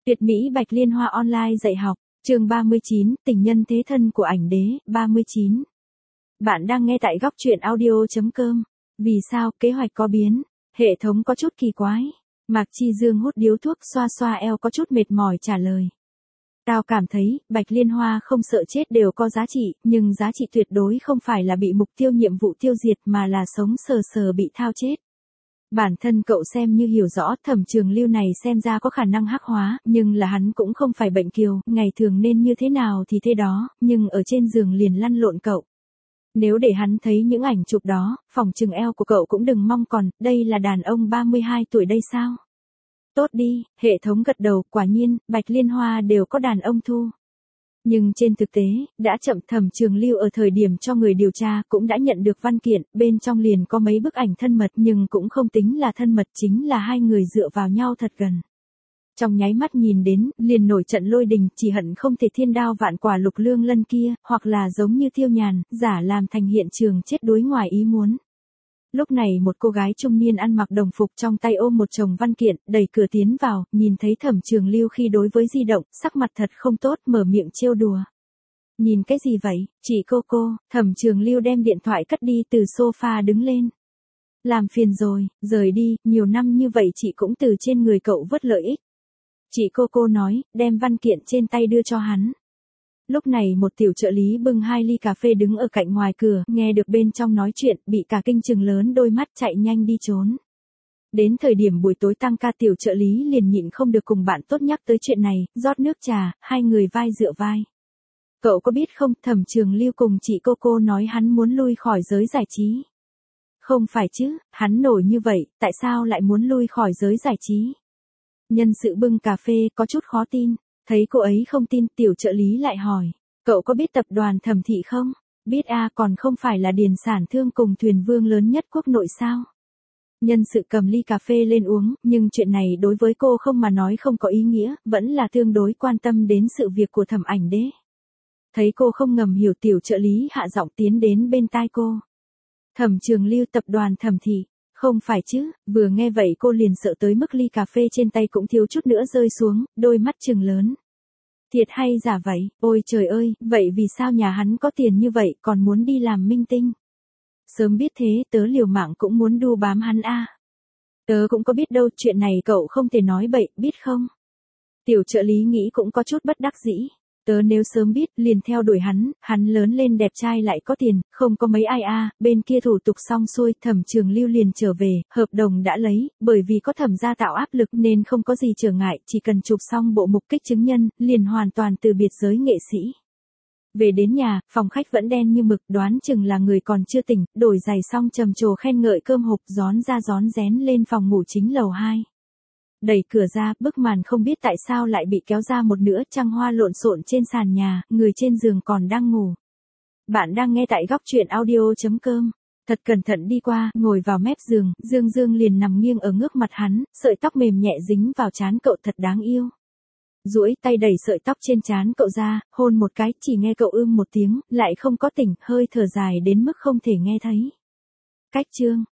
Tuyệt mỹ Bạch Liên Hoa online dạy học, chương 39, tình nhân thế thân của ảnh đế, 39. Bạn đang nghe tại góc truyện audio.com. Vì sao, kế hoạch có biến, hệ thống có chút kỳ quái. Mạc Chi Dương hút điếu thuốc xoa xoa eo có chút mệt mỏi trả lời. Tao cảm thấy, Bạch Liên Hoa không sợ chết đều có giá trị, nhưng giá trị tuyệt đối không phải là bị mục tiêu nhiệm vụ tiêu diệt mà là sống sờ sờ bị thao chết. Bản thân cậu xem như hiểu rõ Thẩm Trường Lưu này xem ra có khả năng hắc hóa, nhưng là hắn cũng không phải bệnh kiều, ngày thường nên như thế nào thì thế đó, nhưng ở trên giường liền lăn lộn cậu. Nếu để hắn thấy những ảnh chụp đó, phòng chừng eo của cậu cũng đừng mong còn, đây là đàn ông 32 tuổi đây sao? Tốt đi, hệ thống gật đầu, quả nhiên, Bạch Liên Hoa đều có đàn ông thu. Nhưng trên thực tế, đã chậm. Thẩm Trường Lưu ở thời điểm cho người điều tra cũng đã nhận được văn kiện, bên trong liền có mấy bức ảnh thân mật nhưng cũng không tính là thân mật, chính là hai người dựa vào nhau thật gần. Trong nháy mắt nhìn đến, liền nổi trận lôi đình, chỉ hận không thể thiên đao vạn quả Lục Lương Lân kia, hoặc là giống như Tiêu Nhàn, giả làm thành hiện trường chết đuối ngoài ý muốn. Lúc này một cô gái trung niên ăn mặc đồng phục trong tay ôm một chồng văn kiện, đẩy cửa tiến vào, nhìn thấy Thẩm Trường Lưu khi đối với di động, sắc mặt thật không tốt, mở miệng trêu đùa. Nhìn cái gì vậy, chị cô, Thẩm Trường Lưu đem điện thoại cất đi từ sofa đứng lên. Làm phiền rồi, rời đi, nhiều năm như vậy chị cũng từ trên người cậu vớt lợi ích. Chị cô nói, đem văn kiện trên tay đưa cho hắn. Lúc này một tiểu trợ lý bưng 2 ly cà phê đứng ở cạnh ngoài cửa, nghe được bên trong nói chuyện, bị cả kinh trừng lớn đôi mắt chạy nhanh đi trốn. Đến thời điểm buổi tối tăng ca tiểu trợ lý liền nhịn không được cùng bạn tốt nhắc tới chuyện này, rót nước trà, hai người vai dựa vai. Cậu có biết không, Thẩm Trường Lưu cùng chị cô nói hắn muốn lui khỏi giới giải trí. Không phải chứ, hắn nổi như vậy, tại sao lại muốn lui khỏi giới giải trí? Nhân sự bưng cà phê có chút khó tin. Thấy cô ấy không tin, tiểu trợ lý lại hỏi, cậu có biết tập đoàn Thẩm thị không? Biết a, còn không phải là điền sản thương cùng thuyền vương lớn nhất quốc nội sao? Nhân sự cầm ly cà phê lên uống, nhưng chuyện này đối với cô không mà nói không có ý nghĩa, vẫn là tương đối quan tâm đến sự việc của Thẩm ảnh đế. Thấy cô không ngầm hiểu, tiểu trợ lý hạ giọng tiến đến bên tai cô. Thẩm Trường Lưu, tập đoàn Thẩm thị. Không phải chứ, vừa nghe vậy cô liền sợ tới mức ly cà phê trên tay cũng thiếu chút nữa rơi xuống, đôi mắt trừng lớn. Thiệt hay giả vậy, ôi trời ơi, vậy vì sao nhà hắn có tiền như vậy còn muốn đi làm minh tinh? Sớm biết thế tớ liều mạng cũng muốn đu bám hắn a. Tớ cũng có biết đâu, chuyện này cậu không thể nói bậy, biết không? Tiểu trợ lý nghĩ cũng có chút bất đắc dĩ. Tớ nếu sớm biết, liền theo đuổi hắn lớn lên đẹp trai lại có tiền, không có mấy ai a. Bên kia thủ tục xong xuôi, Thẩm Trường Lưu liền trở về, hợp đồng đã lấy, bởi vì có Thẩm gia tạo áp lực nên không có gì trở ngại, chỉ cần chụp xong bộ mục kích chứng nhân, liền hoàn toàn từ biệt giới nghệ sĩ. Về đến nhà, phòng khách vẫn đen như mực, đoán chừng là người còn chưa tỉnh, đổi giày xong trầm trồ khen ngợi cơm hộp, rón ra rón rén lên phòng ngủ chính lầu 2. Đẩy cửa ra, bức màn không biết tại sao lại bị kéo ra một nửa, trăng hoa lộn xộn trên sàn nhà, người trên giường còn đang ngủ. Bạn đang nghe tại góc truyện audio.com. Thật cẩn thận đi qua, ngồi vào mép giường, Dương liền nằm nghiêng ở ngước mặt hắn, sợi tóc mềm nhẹ dính vào trán cậu thật đáng yêu. Duỗi tay đẩy sợi tóc trên trán cậu ra, hôn một cái, chỉ nghe cậu một tiếng, lại không có tỉnh, hơi thở dài đến mức không thể nghe thấy. Cách chương.